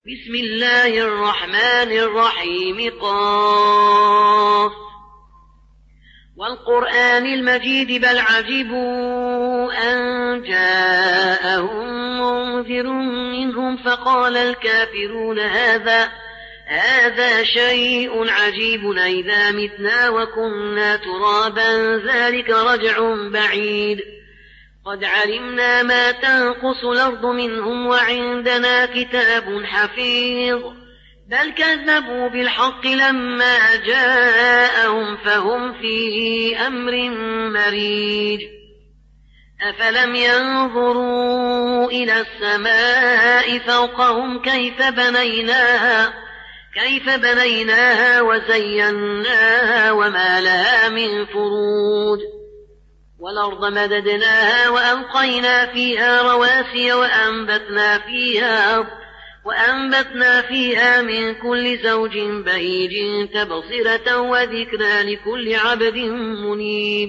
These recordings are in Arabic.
بسم الله الرحمن الرحيم قاف والقرآن المجيد بل عجبوا أن جاءهم منذر منهم فقال الكافرون هذا شيء عجيب أئذا متنا وكنا ترابا ذلك رجع بعيد قد علمنا ما تنقص الأرض منهم وعندنا كتاب حفيظ بل كذبوا بالحق لما جاءهم فهم في أمر مريج أفلم ينظروا إلى السماء فوقهم كيف بنيناها وزيناها وما لها من فروج والأرض مددناها وألقينا فيها رواسي وأنبتنا فيها من كل زوج بهيج تبصرة وذكرى لكل عبد منيب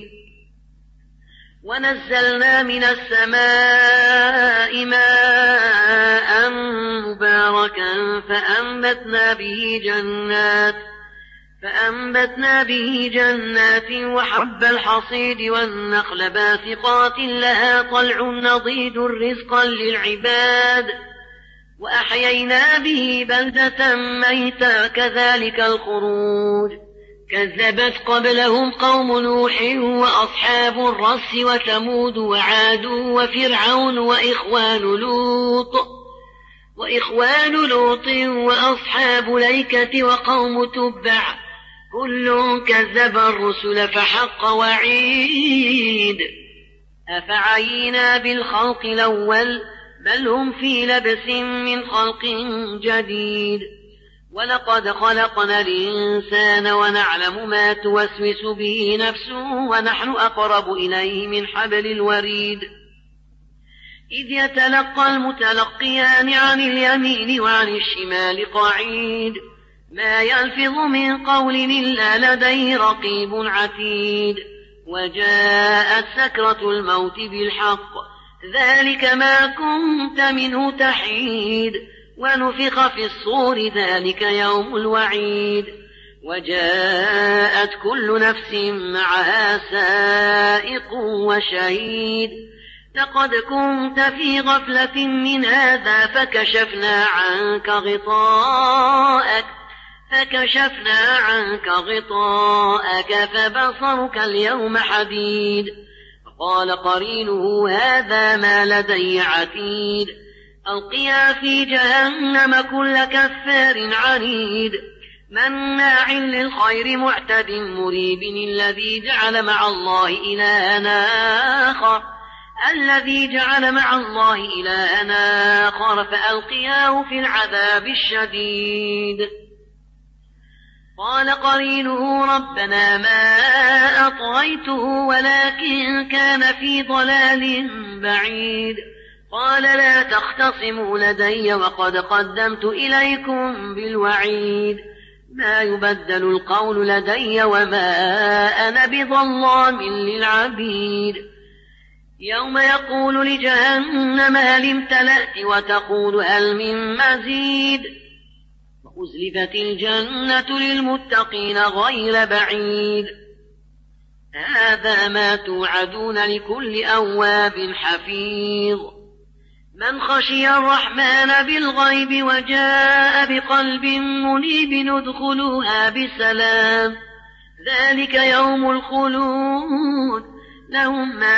ونزلنا من السماء ماء مباركا فأنبتنا به جنات وحب الحصيد والنخل باسقات لها طلع نضيد رزقا للعباد وأحيينا به بلدة ميتا كذلك الخروج كذبت قبلهم قوم نوح وأصحاب الرس وثمود وعاد وفرعون وإخوان لوط وأصحاب الأيكة وقوم تبع كل كذب الرسل فحق وعيد أفعينا بالخلق الأول بل هم في لبس من خلق جديد ولقد خلقنا الإنسان ونعلم ما توسوس به نفسه ونحن أقرب إليه من حبل الوريد إذ يتلقى المتلقيان عن اليمين وعن الشمال قعيد ما يلفظ من قول إلا لديه رقيب عتيد وجاءت سكرة الموت بالحق ذلك ما كنت منه تحيد ونفخ في الصور ذلك يوم الوعيد وجاءت كل نفس معها سائق وشهيد لقد كنت في غفلة من هذا فكشفنا عنك غطاءك فبصرك اليوم حديد فقال قرينه هذا ما لدي عتيد ألقيا في جهنم كل كفار عنيد مناع للخير معتد مريب الذي جعل مع الله إلهنا آخر فألقياه في العذاب الشديد قال قرينه ربنا ما أطغيته ولكن كان في ضلال بعيد قال لا تختصموا لدي وقد قدمت إليكم بالوعيد ما يبدل القول لدي وما أنا بظلام للعبيد يوم يقول لجهنم هل امتلأت وتقول هل من مزيد وأزلفت الجنة للمتقين غير بعيد هذا ما توعدون لكل أواب حفيظ من خشي الرحمن بالغيب وجاء بقلب منيب ادخلوها بسلام ذلك يوم الخلود لهم ما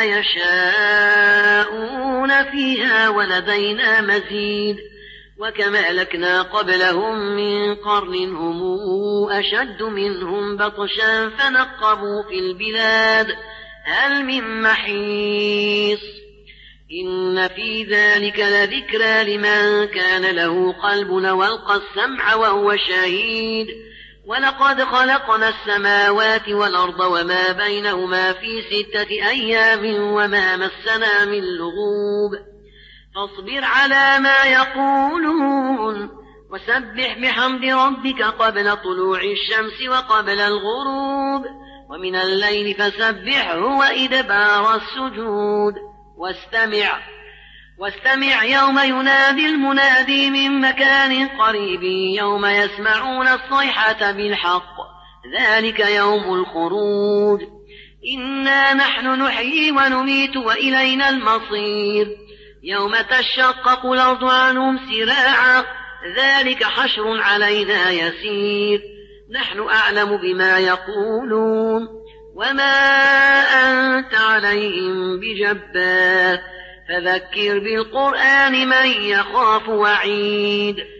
يشاءون فيها ولدينا مزيد وكما أهلكنا قبلهم من قرن هم أشد منهم بطشا فنقبوا في البلاد هل من محيص إن في ذلك لذكرى لمن كان له قلب والقى السمع وهو شهيد ولقد خلقنا السماوات والأرض وما بينهما في 6 أيام وما مسنا من لغوب فاصبر على ما يقولون وسبح بحمد ربك قبل طلوع الشمس وقبل الغروب ومن الليل فسبحه وإدبار السجود واستمع واستمع يوم ينادي المنادي من مكان قريب يوم يسمعون الصيحة بالحق ذلك يوم الخروج إنا نحن نحيي ونميت وإلينا المصير يوم تشقق الأرض عنهم سراعا ذلك حشر علينا يسير نحن أعلم بما يقولون وما أنت عليهم بجبار فذكر بالقرآن من يخاف وعيد